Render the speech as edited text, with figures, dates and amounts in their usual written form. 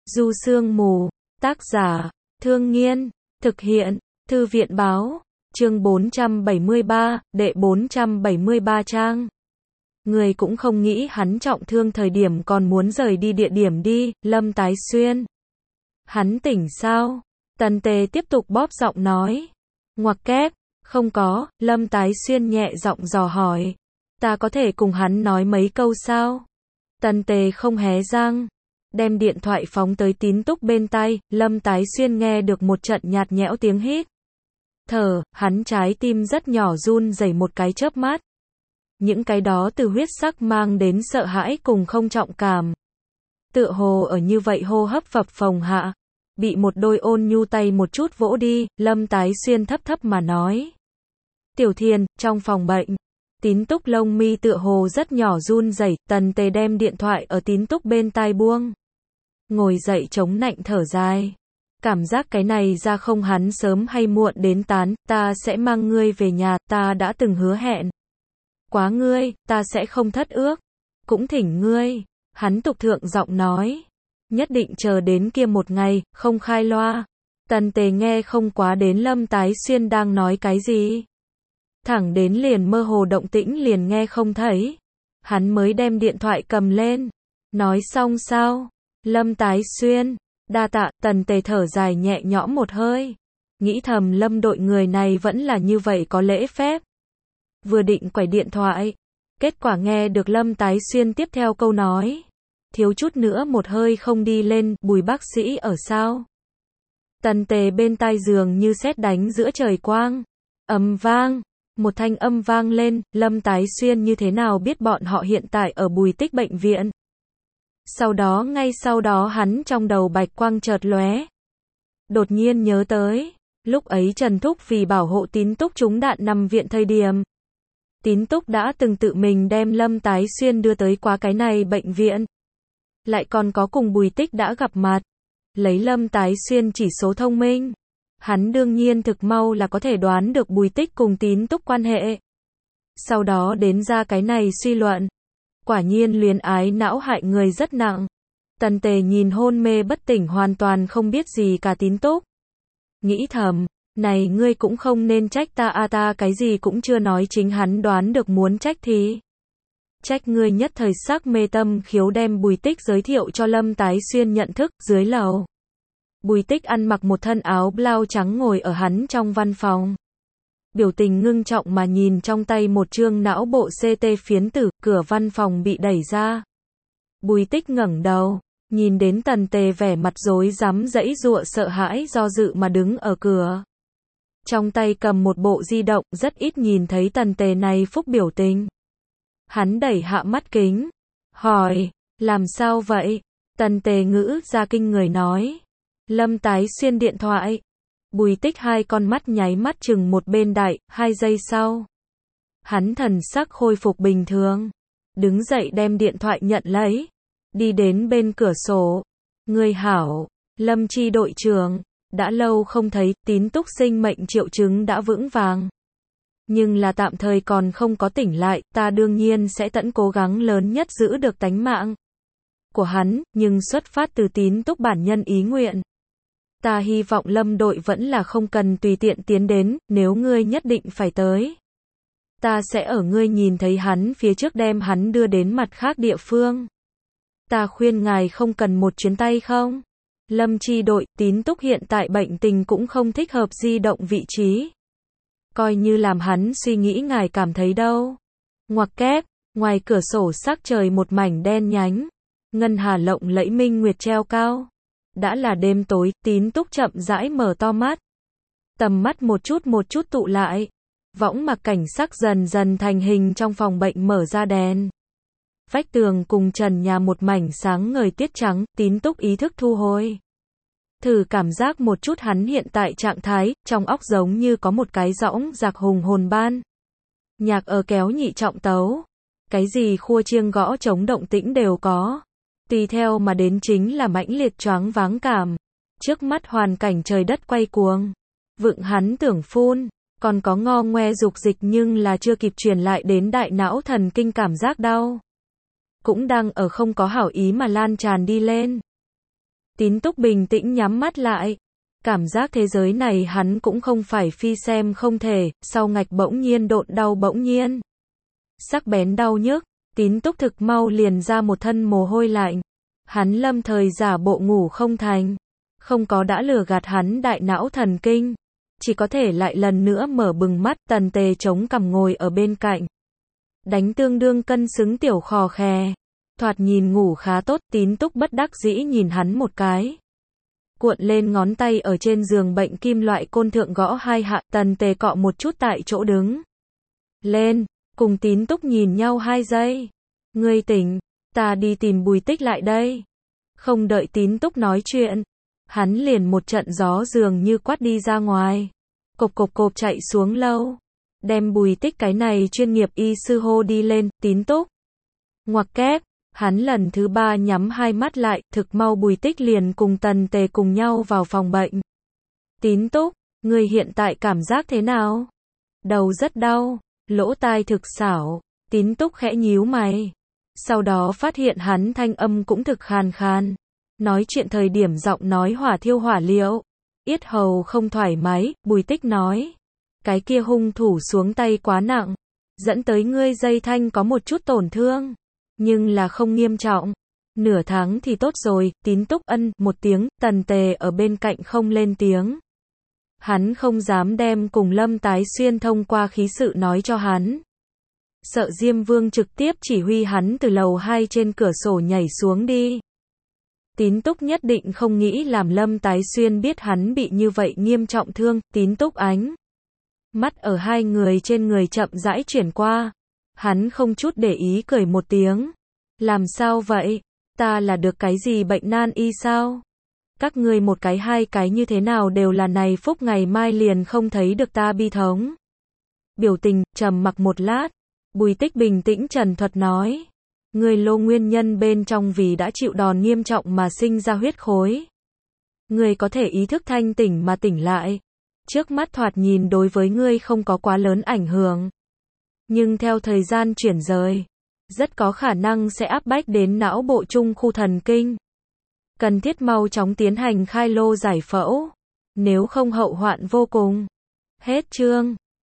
Du Sương Mù, tác giả, Thương Nghiên, thực hiện, Thư viện Báo, chương 473, đệ 473 trang. Người cũng không nghĩ hắn trọng thương thời điểm còn muốn rời đi địa điểm đi, Lâm Tái Xuyên. Hắn tỉnh sao? Tần Tề tiếp tục bóp giọng nói. Ngoặc kép, không có, Lâm Tái Xuyên nhẹ giọng dò hỏi. Ta có thể cùng hắn nói mấy câu sao? Tần Tề không hé răng. Đem điện thoại phóng tới Tín Túc bên tai, Lâm Tái Xuyên nghe được một trận nhạt nhẽo tiếng hít thở, hắn trái tim rất nhỏ run rẩy một cái chớp mắt. Những cái đó từ huyết sắc mang đến sợ hãi cùng không trọng cảm. Tựa hồ ở như vậy hô hấp phập phồng hạ, bị một đôi ôn nhu tay một chút vỗ đi, Lâm Tái Xuyên thấp thấp mà nói. Tiểu Thiền, trong phòng bệnh. Tín Túc lông mi tựa hồ rất nhỏ run rẩy, Tần Tề đem điện thoại ở Tín Túc bên tai buông. Ngồi dậy chống nạnh thở dài. Cảm giác cái này ra không hắn sớm hay muộn đến tán, ta sẽ mang ngươi về nhà, ta đã từng hứa hẹn. Quá ngươi, ta sẽ không thất ước. Cũng thỉnh ngươi. Hắn tục thượng giọng nói. Nhất định chờ đến kia một ngày, không khai loa. Tần Tề nghe không quá đến Lâm Tái Xuyên đang nói cái gì. Thẳng đến liền mơ hồ động tĩnh liền nghe không thấy. Hắn mới đem điện thoại cầm lên. Nói xong sao? Lâm Tái Xuyên. Đa tạ, Tần Tề thở dài nhẹ nhõm một hơi. Nghĩ thầm Lâm đội người này vẫn là như vậy có lễ phép. Vừa định quẩy điện thoại. Kết quả nghe được Lâm Tái Xuyên tiếp theo câu nói. Thiếu chút nữa một hơi không đi lên, Bùi bác sĩ ở sao? Tần Tề bên tai giường như sét đánh giữa trời quang. Ầm vang. Một thanh âm vang lên, Lâm Tái Xuyên như thế nào biết bọn họ hiện tại ở Bùi Tích bệnh viện. Ngay sau đó hắn trong đầu bạch quang chợt lóe. Đột nhiên nhớ tới, lúc ấy Trần Thúc vì bảo hộ Tín Túc trúng đạn nằm viện thời điểm. Tín Túc đã từng tự mình đem Lâm Tái Xuyên đưa tới qua cái này bệnh viện. Lại còn có cùng Bùi Tích đã gặp mặt. Lấy Lâm Tái Xuyên chỉ số thông minh. Hắn đương nhiên thực mau là có thể đoán được Bùi Tích cùng Tín Túc quan hệ. Sau đó đến ra cái này suy luận. Quả nhiên luyến ái não hại người rất nặng. Tần Tề nhìn hôn mê bất tỉnh hoàn toàn không biết gì cả Tín Túc. Nghĩ thầm, này ngươi cũng không nên trách ta a, ta cái gì cũng chưa nói, chính hắn đoán được muốn trách thì. Trách ngươi nhất thời sắc mê tâm khiếu đem Bùi Tích giới thiệu cho Lâm Tái Xuyên nhận thức, dưới lầu. Bùi Tích ăn mặc một thân áo blau trắng ngồi ở hắn trong văn phòng. Biểu tình ngưng trọng mà nhìn trong tay một chương não bộ CT phiến tử, cửa văn phòng bị đẩy ra. Bùi Tích ngẩng đầu, nhìn đến Tần Tề vẻ mặt rối rắm giãy giụa sợ hãi do dự mà đứng ở cửa. Trong tay cầm một bộ di động, rất ít nhìn thấy Tần Tề này phúc biểu tình. Hắn đẩy hạ mắt kính, hỏi, làm sao vậy? Tần Tề ngữ ra kinh người nói. Lâm Tái Xuyên điện thoại. Bùi Tích hai con mắt nháy mắt chừng một bên đại, 2 giây sau. Hắn thần sắc khôi phục bình thường. Đứng dậy đem điện thoại nhận lấy. Đi đến bên cửa sổ. Người hảo, Lâm Chi đội trưởng. Đã lâu không thấy, Tín Túc sinh mệnh triệu chứng đã vững vàng. Nhưng là tạm thời còn không có tỉnh lại, ta đương nhiên sẽ tận cố gắng lớn nhất giữ được tánh mạng của hắn, nhưng xuất phát từ Tín Túc bản nhân ý nguyện. Ta hy vọng Lâm đội vẫn là không cần tùy tiện tiến đến, nếu ngươi nhất định phải tới. Ta sẽ ở ngươi nhìn thấy hắn phía trước đem hắn đưa đến mặt khác địa phương. Ta khuyên ngài không cần một chuyến tay không? Lâm Chi đội, Tín Túc hiện tại bệnh tình cũng không thích hợp di động vị trí. Coi như làm hắn suy nghĩ ngài cảm thấy đâu. Ngoặc kép, ngoài cửa sổ sắc trời một mảnh đen nhánh. Ngân hà lộng lẫy minh nguyệt treo cao. Đã là đêm tối, Tín Túc chậm rãi mở to mắt. Tầm mắt một chút tụ lại. Võng mặc cảnh sắc dần dần thành hình trong phòng bệnh, mở ra đèn. Vách tường cùng trần nhà một mảnh sáng ngời tiết trắng, Tín Túc ý thức thu hồi. Thử cảm giác một chút hắn hiện tại trạng thái, trong óc giống như có một cái dõng dạc hùng hồn ban. Nhạc ở kéo nhị trọng tấu. Cái gì khua chiêng gõ trống động tĩnh đều có. Tùy theo mà đến chính là mãnh liệt choáng váng cảm. Trước mắt hoàn cảnh trời đất quay cuồng. Vựng hắn tưởng phun. Còn có ngo ngoe dục dịch nhưng là chưa kịp truyền lại đến đại não thần kinh cảm giác đau. Cũng đang ở không có hảo ý mà lan tràn đi lên. Tín Túc bình tĩnh nhắm mắt lại. Cảm giác thế giới này hắn cũng không phải phi xem không thể, sau ngạch bỗng nhiên độn đau bỗng nhiên. Sắc bén đau nhức, Tín Túc thực mau liền ra một thân mồ hôi lạnh. Hắn lâm thời giả bộ ngủ không thành. Không có đã lừa gạt hắn đại não thần kinh. Chỉ có thể lại lần nữa mở bừng mắt, Tần Tề chống cằm ngồi ở bên cạnh. Đánh tương đương cân xứng tiểu khò khè. Thoạt nhìn ngủ khá tốt, Tín Túc bất đắc dĩ nhìn hắn một cái. Cuộn lên ngón tay ở trên giường bệnh kim loại côn thượng gõ 2 hạ, Tần Tề cọ một chút tại chỗ đứng. Lên, cùng Tín Túc nhìn nhau 2 giây. Ngươi tỉnh, ta đi tìm Bùi Tích lại đây. Không đợi Tín Túc nói chuyện. Hắn liền một trận gió dường như quát đi ra ngoài. Cộp cộp cộp chạy xuống lâu. Đem Bùi Tích cái này chuyên nghiệp y sư hô đi lên, Tín Túc. Ngoặc kép, hắn lần thứ 3 nhắm 2 mắt lại, thực mau Bùi Tích liền cùng Tần Tề cùng nhau vào phòng bệnh. Tín Túc, người hiện tại cảm giác thế nào? Đầu rất đau, lỗ tai thực xảo, Tín Túc khẽ nhíu mày. Sau đó phát hiện hắn thanh âm cũng thực khàn khàn. Nói chuyện thời điểm giọng nói hỏa thiêu hỏa liệu. Yết hầu không thoải mái, Bùi Tích nói. Cái kia hung thủ xuống tay quá nặng. Dẫn tới ngươi dây thanh có một chút tổn thương. Nhưng là không nghiêm trọng. Nửa tháng thì tốt rồi, Tín Túc ân, một tiếng, Tần Tề ở bên cạnh không lên tiếng. Hắn không dám đem cùng Lâm Tái Xuyên thông qua khí sự nói cho hắn. Sợ Diêm Vương trực tiếp chỉ huy hắn từ lầu 2 trên cửa sổ nhảy xuống đi. Tín Túc nhất định không nghĩ làm Lâm Tái Xuyên biết hắn bị như vậy nghiêm trọng thương, Tín Túc ánh. Mắt ở 2 người trên người chậm rãi chuyển qua. Hắn không chút để ý cười một tiếng. Làm sao vậy? Ta là được cái gì bệnh nan y sao? Các ngươi một cái 2 cái như thế nào đều là này phúc ngày mai liền không thấy được ta bi thống. Biểu tình, trầm mặc một lát. Bùi Tích bình tĩnh trần thuật nói. Ngươi lô nguyên nhân bên trong vì đã chịu đòn nghiêm trọng mà sinh ra huyết khối. Ngươi có thể ý thức thanh tỉnh mà tỉnh lại. Trước mắt thoạt nhìn đối với ngươi không có quá lớn ảnh hưởng. Nhưng theo thời gian chuyển rời, rất có khả năng sẽ áp bách đến não bộ trung khu thần kinh. Cần thiết mau chóng tiến hành khai lô giải phẫu. Nếu không hậu hoạn vô cùng. Hết chương.